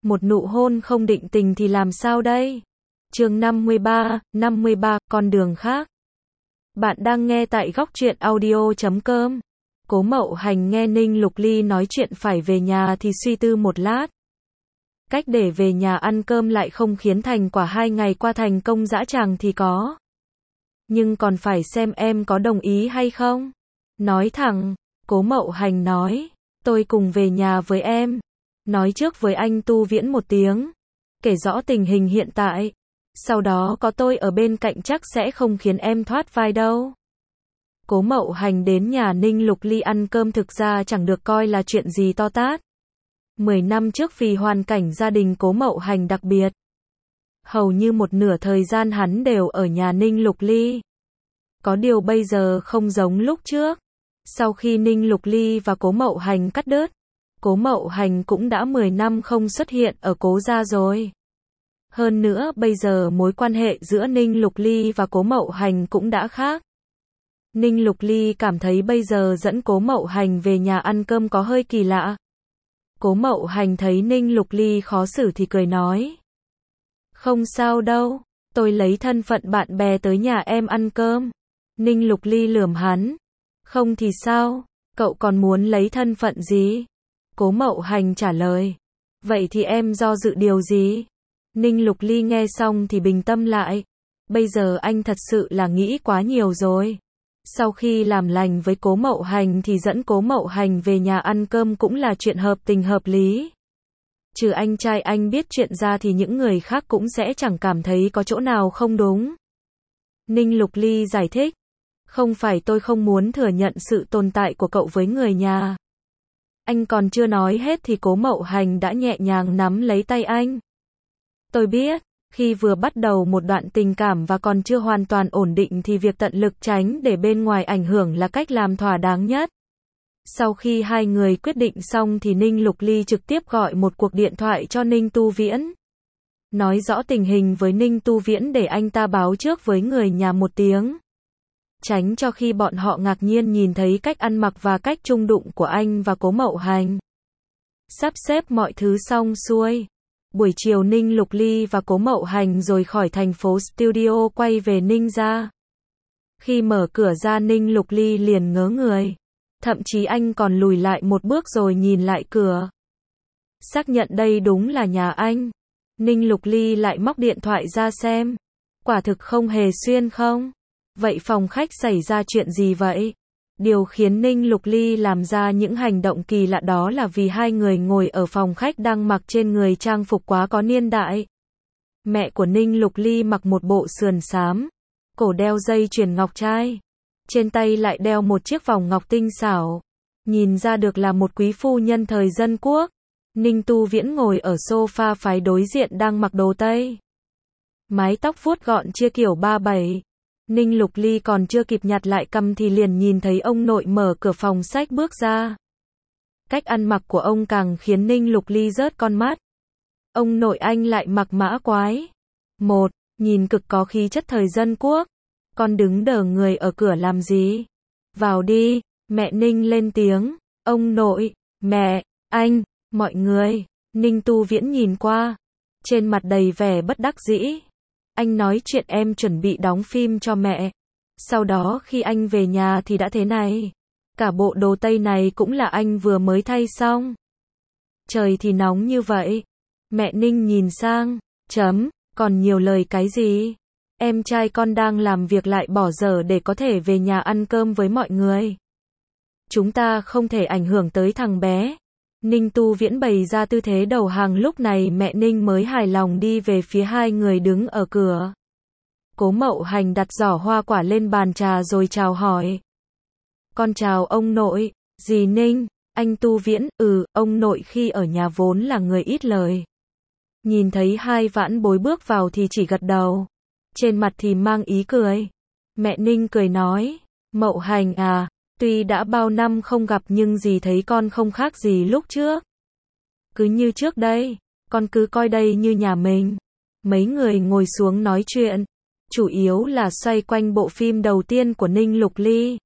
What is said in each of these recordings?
một nụ hôn không định tình thì làm sao đây? Chương 53, con đường khác. Bạn đang nghe tại góc truyện audio.com. Cố Mậu Hành nghe Ninh Lục Ly nói chuyện phải về nhà thì suy tư một lát. Cách để về nhà ăn cơm lại không khiến thành quả 2 ngày qua thành công dã tràng thì có. Nhưng còn phải xem em có đồng ý hay không. Nói thẳng, Cố Mậu Hành nói, tôi cùng về nhà với em. Nói trước với anh Tu Viễn một tiếng. Kể rõ tình hình hiện tại. Sau đó có tôi ở bên cạnh chắc sẽ không khiến em thoát vai đâu. Cố Mậu Hành đến nhà Ninh Lục Ly ăn cơm thực ra chẳng được coi là chuyện gì to tát. 10 năm trước vì hoàn cảnh gia đình Cố Mậu Hành đặc biệt. Hầu như một nửa thời gian hắn đều ở nhà Ninh Lục Ly. Có điều bây giờ không giống lúc trước. Sau khi Ninh Lục Ly và Cố Mậu Hành cắt đứt, Cố Mậu Hành cũng đã 10 năm không xuất hiện ở Cố gia rồi. Hơn nữa bây giờ mối quan hệ giữa Ninh Lục Ly và Cố Mậu Hành cũng đã khác. Ninh Lục Ly cảm thấy bây giờ dẫn Cố Mậu Hành về nhà ăn cơm có hơi kỳ lạ. Cố Mậu Hành thấy Ninh Lục Ly khó xử thì cười nói. Không sao đâu, tôi lấy thân phận bạn bè tới nhà em ăn cơm. Ninh Lục Ly lườm hắn. Không thì sao, cậu còn muốn lấy thân phận gì? Cố Mậu Hành trả lời. Vậy thì em do dự điều gì? Ninh Lục Ly nghe xong thì bình tâm lại. Bây giờ anh thật sự là nghĩ quá nhiều rồi. Sau khi làm lành với Cố Mậu Hành thì dẫn Cố Mậu Hành về nhà ăn cơm cũng là chuyện hợp tình hợp lý. Trừ anh trai anh biết chuyện ra thì những người khác cũng sẽ chẳng cảm thấy có chỗ nào không đúng. Ninh Lục Ly giải thích. Không phải tôi không muốn thừa nhận sự tồn tại của cậu với người nhà. Anh còn chưa nói hết thì Cố Mậu Hành đã nhẹ nhàng nắm lấy tay anh. Tôi biết, khi vừa bắt đầu một đoạn tình cảm và còn chưa hoàn toàn ổn định thì việc tận lực tránh để bên ngoài ảnh hưởng là cách làm thỏa đáng nhất. Sau khi hai người quyết định xong thì Ninh Lục Ly trực tiếp gọi một cuộc điện thoại cho Ninh Tu Viễn. Nói rõ tình hình với Ninh Tu Viễn để anh ta báo trước với người nhà một tiếng. Tránh cho khi bọn họ ngạc nhiên nhìn thấy cách ăn mặc và cách chung đụng của anh và Cố Mậu Hành. Sắp xếp mọi thứ xong xuôi. Buổi chiều Ninh Lục Ly và Cố Mậu Hành rồi khỏi thành phố studio quay về Ninh gia. Khi mở cửa ra Ninh Lục Ly liền ngớ người. Thậm chí anh còn lùi lại một bước rồi nhìn lại cửa. Xác nhận đây đúng là nhà anh. Ninh Lục Ly lại móc điện thoại ra xem. Quả thực không hề xuyên không? Vậy phòng khách xảy ra chuyện gì vậy? Điều khiến Ninh Lục Ly làm ra những hành động kỳ lạ đó là vì hai người ngồi ở phòng khách đang mặc trên người trang phục quá có niên đại. Mẹ của Ninh Lục Ly mặc một bộ sườn xám, cổ đeo dây chuyền ngọc trai, trên tay lại đeo một chiếc vòng ngọc tinh xảo, nhìn ra được là một quý phu nhân thời Dân Quốc. Ninh Tu Viễn ngồi ở sofa phái đối diện đang mặc đồ Tây, mái tóc vuốt gọn chia kiểu 37. Ninh Lục Ly còn chưa kịp nhặt lại cằm thì liền nhìn thấy ông nội mở cửa phòng sách bước ra. Cách ăn mặc của ông càng khiến Ninh Lục Ly rớt con mắt. Ông nội anh lại mặc mã quái. Một, nhìn cực có khí chất thời Dân Quốc. Con đứng đờ người ở cửa làm gì? Vào đi, mẹ Ninh lên tiếng. Ông nội, mẹ, anh, mọi người. Ninh Tu Viễn nhìn qua. Trên mặt đầy vẻ bất đắc dĩ. Anh nói chuyện em chuẩn bị đóng phim cho mẹ. Sau đó khi anh về nhà thì đã thế này. Cả bộ đồ Tây này cũng là anh vừa mới thay xong. Trời thì nóng như vậy. Mẹ Ninh nhìn sang. Còn nhiều lời cái gì? Em trai con đang làm việc lại bỏ dở để có thể về nhà ăn cơm với mọi người. Chúng ta không thể ảnh hưởng tới thằng bé. Ninh Tu Viễn bày ra tư thế đầu hàng lúc này mẹ Ninh mới hài lòng đi về phía hai người đứng ở cửa. Cố Mậu Hành đặt giỏ hoa quả lên bàn trà rồi chào hỏi. Con chào ông nội, dì Ninh, anh Tu Viễn, ông nội khi ở nhà vốn là người ít lời. Nhìn thấy hai vãn bối bước vào thì chỉ gật đầu. Trên mặt thì mang ý cười. Mẹ Ninh cười nói, Mậu Hành à. Tuy đã bao năm không gặp nhưng dì thấy con không khác gì lúc trước. Cứ như trước đây, con cứ coi đây như nhà mình. Mấy người ngồi xuống nói chuyện, chủ yếu là xoay quanh bộ phim đầu tiên của Ninh Lục Ly.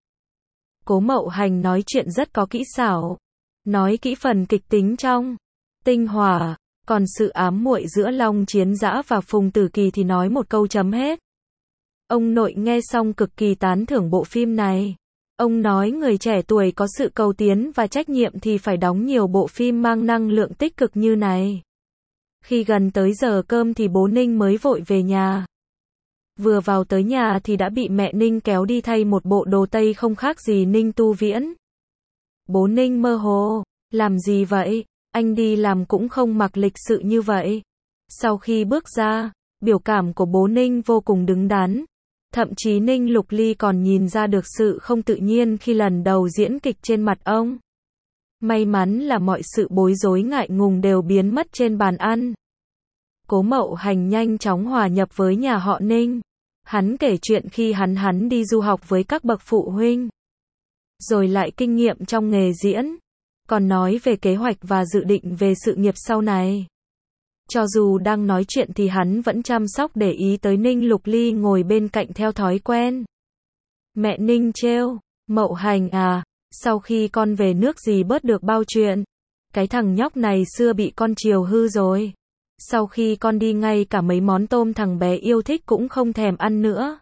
Cố Mậu Hành nói chuyện rất có kỹ xảo, nói kỹ phần kịch tính trong, tinh hỏa, Còn sự ám muội giữa Long Chiến Dã và Phùng Tử Kỳ thì nói một câu chấm hết. Ông nội nghe xong cực kỳ tán thưởng bộ phim này. Ông nói người trẻ tuổi có sự cầu tiến và trách nhiệm thì phải đóng nhiều bộ phim mang năng lượng tích cực như này. Khi gần tới giờ cơm thì bố Ninh mới vội về nhà. Vừa vào tới nhà thì đã bị mẹ Ninh kéo đi thay một bộ đồ tây không khác gì Ninh Tu Viễn. Bố Ninh mơ hồ, làm gì vậy? Anh đi làm cũng không mặc lịch sự như vậy. Sau khi bước ra, biểu cảm của bố Ninh vô cùng đứng đắn. Thậm chí Ninh Lục Ly còn nhìn ra được sự không tự nhiên khi lần đầu diễn kịch trên mặt ông. May mắn là mọi sự bối rối ngại ngùng đều biến mất trên bàn ăn. Cố Mậu Hành nhanh chóng hòa nhập với nhà họ Ninh. Hắn kể chuyện khi hắn đi du học với các bậc phụ huynh. Rồi lại kinh nghiệm trong nghề diễn. Còn nói về kế hoạch và dự định về sự nghiệp sau này. Cho dù đang nói chuyện thì hắn vẫn chăm sóc để ý tới Ninh Lục Ly ngồi bên cạnh theo thói quen. Mẹ Ninh trêu, Mậu Hành à, sau khi con về nước gì bớt được bao chuyện. Cái thằng nhóc này xưa bị con chiều hư rồi. Sau khi con đi ngay cả mấy món tôm thằng bé yêu thích cũng không thèm ăn nữa.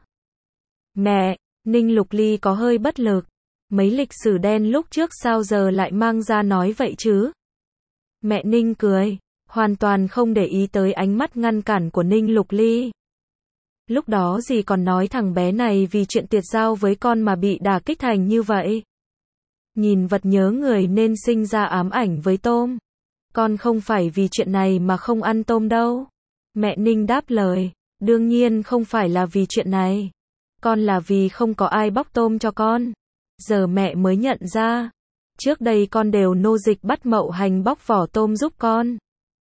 Mẹ, Ninh Lục Ly có hơi bất lực. Mấy lịch sử đen lúc trước sao giờ lại mang ra nói vậy chứ? Mẹ Ninh cười, hoàn toàn không để ý tới ánh mắt ngăn cản của Ninh Lục Ly. Lúc đó dì còn nói thằng bé này vì chuyện tiệt giao với con mà bị đả kích thành như vậy. Nhìn vật nhớ người nên sinh ra ám ảnh với tôm. Con không phải vì chuyện này mà không ăn tôm đâu. Mẹ Ninh đáp lời, đương nhiên không phải là vì chuyện này. Con là vì không có ai bóc tôm cho con. Giờ mẹ mới nhận ra. Trước đây con đều nô dịch bắt Mậu Hành bóc vỏ tôm giúp con.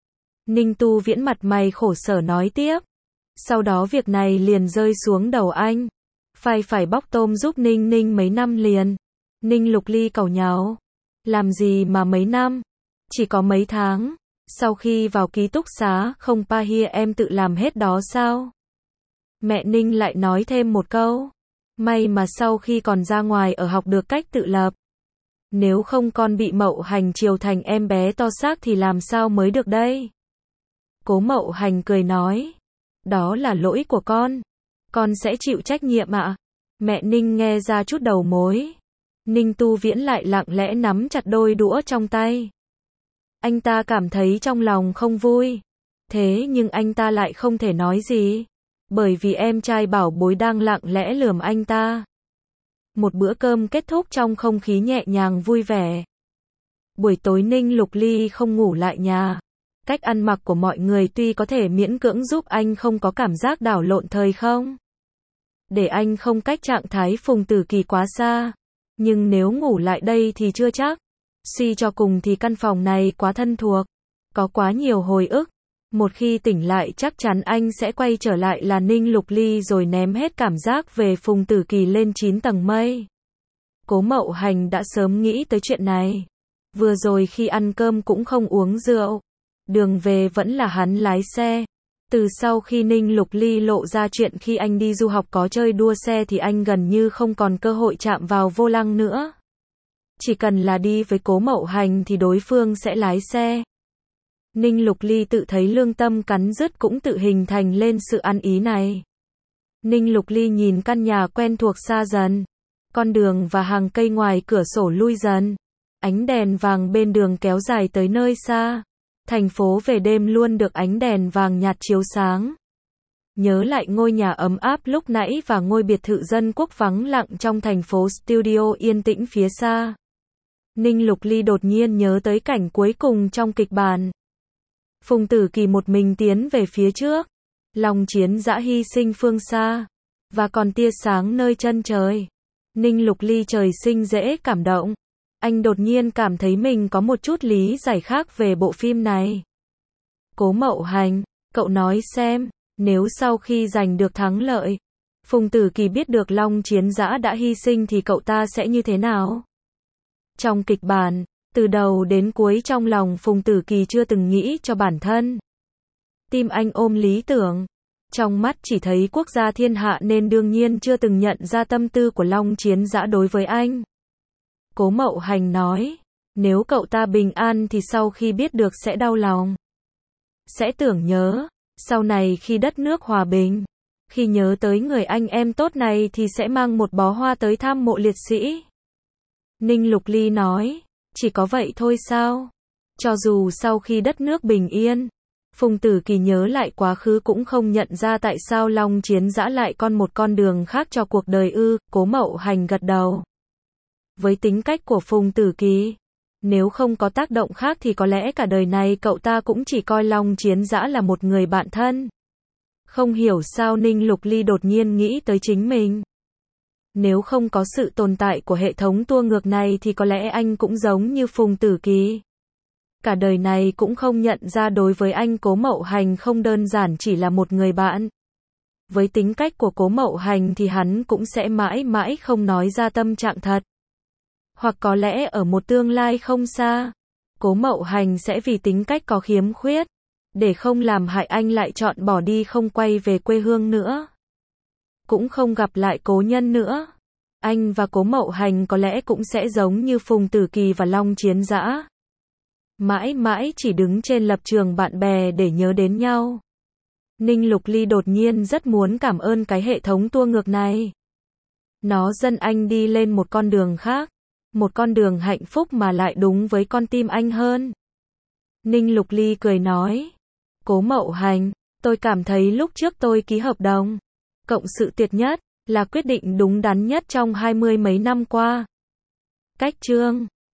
Ninh Tu Viễn mặt mày khổ sở nói tiếp. Sau đó việc này liền rơi xuống đầu anh. Phải bóc tôm giúp Ninh mấy năm liền. Ninh Lục Ly càu nhàu. Làm gì mà mấy năm? Chỉ có mấy tháng. Sau khi vào ký túc xá không pa hia em tự làm hết đó sao? Mẹ Ninh lại nói thêm một câu. May mà sau khi còn ra ngoài ở học được cách tự lập. Nếu không con bị Mậu Hành chiều thành em bé to xác thì làm sao mới được đây? Cố Mậu Hành cười nói. Đó là lỗi của con. Con sẽ chịu trách nhiệm ạ. Mẹ Ninh nghe ra chút đầu mối. Ninh Tu Viễn lại lặng lẽ nắm chặt đôi đũa trong tay. Anh ta cảm thấy trong lòng không vui. Thế nhưng anh ta lại không thể nói gì. Bởi vì em trai bảo bối đang lặng lẽ lườm anh ta. Một bữa cơm kết thúc trong không khí nhẹ nhàng vui vẻ. Buổi tối Ninh Lục Ly không ngủ lại nhà. Cách ăn mặc của mọi người tuy có thể miễn cưỡng giúp anh không có cảm giác đảo lộn thời không. Để anh không cách trạng thái Phùng Tử Kỳ quá xa. Nhưng nếu ngủ lại đây thì chưa chắc. Suy cho cùng thì căn phòng này quá thân thuộc. Có quá nhiều hồi ức. Một khi tỉnh lại chắc chắn anh sẽ quay trở lại là Ninh Lục Ly rồi ném hết cảm giác về Phùng Tử Kỳ lên 9 tầng mây. Cố Mậu Hành đã sớm nghĩ tới chuyện này. Vừa rồi khi ăn cơm cũng không uống rượu. Đường về vẫn là hắn lái xe. Từ sau khi Ninh Lục Ly lộ ra chuyện khi anh đi du học có chơi đua xe thì anh gần như không còn cơ hội chạm vào vô lăng nữa. Chỉ cần là đi với Cố Mậu Hành thì đối phương sẽ lái xe. Ninh Lục Ly tự thấy lương tâm cắn rứt cũng tự hình thành lên sự ăn ý này. Ninh Lục Ly nhìn căn nhà quen thuộc xa dần. Con đường và hàng cây ngoài cửa sổ lui dần. Ánh đèn vàng bên đường kéo dài tới nơi xa. Thành phố về đêm luôn được ánh đèn vàng nhạt chiếu sáng. Nhớ lại ngôi nhà ấm áp lúc nãy và ngôi biệt thự dân quốc vắng lặng trong thành phố studio yên tĩnh phía xa. Ninh Lục Ly đột nhiên nhớ tới cảnh cuối cùng trong kịch bản. Phùng Tử Kỳ một mình tiến về phía trước. Long Chiến Dã hy sinh phương xa. Và còn tia sáng nơi chân trời. Ninh Lục Ly trời sinh dễ cảm động. Anh đột nhiên cảm thấy mình có một chút lý giải khác về bộ phim này. Cố Mậu Hành, cậu nói xem, nếu sau khi giành được thắng lợi, Phùng Tử Kỳ biết được Long Chiến Dã đã hy sinh thì cậu ta sẽ như thế nào? Trong kịch bản, từ đầu đến cuối trong lòng Phùng Tử Kỳ chưa từng nghĩ cho bản thân. Tim anh ôm lý tưởng. Trong mắt chỉ thấy quốc gia thiên hạ nên đương nhiên chưa từng nhận ra tâm tư của Long Chiến Dã đối với anh. Cố Mậu Hành nói, nếu cậu ta bình an thì sau khi biết được sẽ đau lòng. sẽ tưởng nhớ. Sau này khi đất nước hòa bình, khi nhớ tới người anh em tốt này thì sẽ mang một bó hoa tới thăm mộ liệt sĩ. Ninh Lục Ly nói, chỉ có vậy thôi sao? Cho dù sau khi đất nước bình yên, Phùng Tử Kỳ nhớ lại quá khứ cũng không nhận ra tại sao Long Chiến Dã lại một con đường khác cho cuộc đời ư, Cố Mậu Hành gật đầu. Với tính cách của Phùng Tử Kỳ, nếu không có tác động khác thì có lẽ cả đời này cậu ta cũng chỉ coi Long Chiến Dã là một người bạn thân. Không hiểu sao Ninh Lục Ly đột nhiên nghĩ tới chính mình. Nếu không có sự tồn tại của hệ thống tua ngược này thì có lẽ anh cũng giống như Phùng Tử Kỳ. Cả đời này cũng không nhận ra đối với anh Cố Mậu Hành không đơn giản chỉ là một người bạn. Với tính cách của Cố Mậu Hành thì hắn cũng sẽ mãi mãi không nói ra tâm trạng thật. Hoặc có lẽ ở một tương lai không xa, Cố Mậu Hành sẽ vì tính cách có khiếm khuyết, để không làm hại anh lại chọn bỏ đi không quay về quê hương nữa. Cũng không gặp lại cố nhân nữa. Anh và Cố Mậu Hành có lẽ cũng sẽ giống như Phùng Tử Kỳ và Long Chiến Dã. Mãi mãi chỉ đứng trên lập trường bạn bè để nhớ đến nhau. Ninh Lục Ly đột nhiên rất muốn cảm ơn cái hệ thống tua ngược này. Nó dẫn anh đi lên một con đường khác. Một con đường hạnh phúc mà lại đúng với con tim anh hơn. Ninh Lục Ly cười nói. Cố Mậu Hành, tôi cảm thấy lúc trước tôi ký hợp đồng cộng sự tuyệt nhất, là quyết định đúng đắn nhất trong 20 mấy năm qua. Cách chương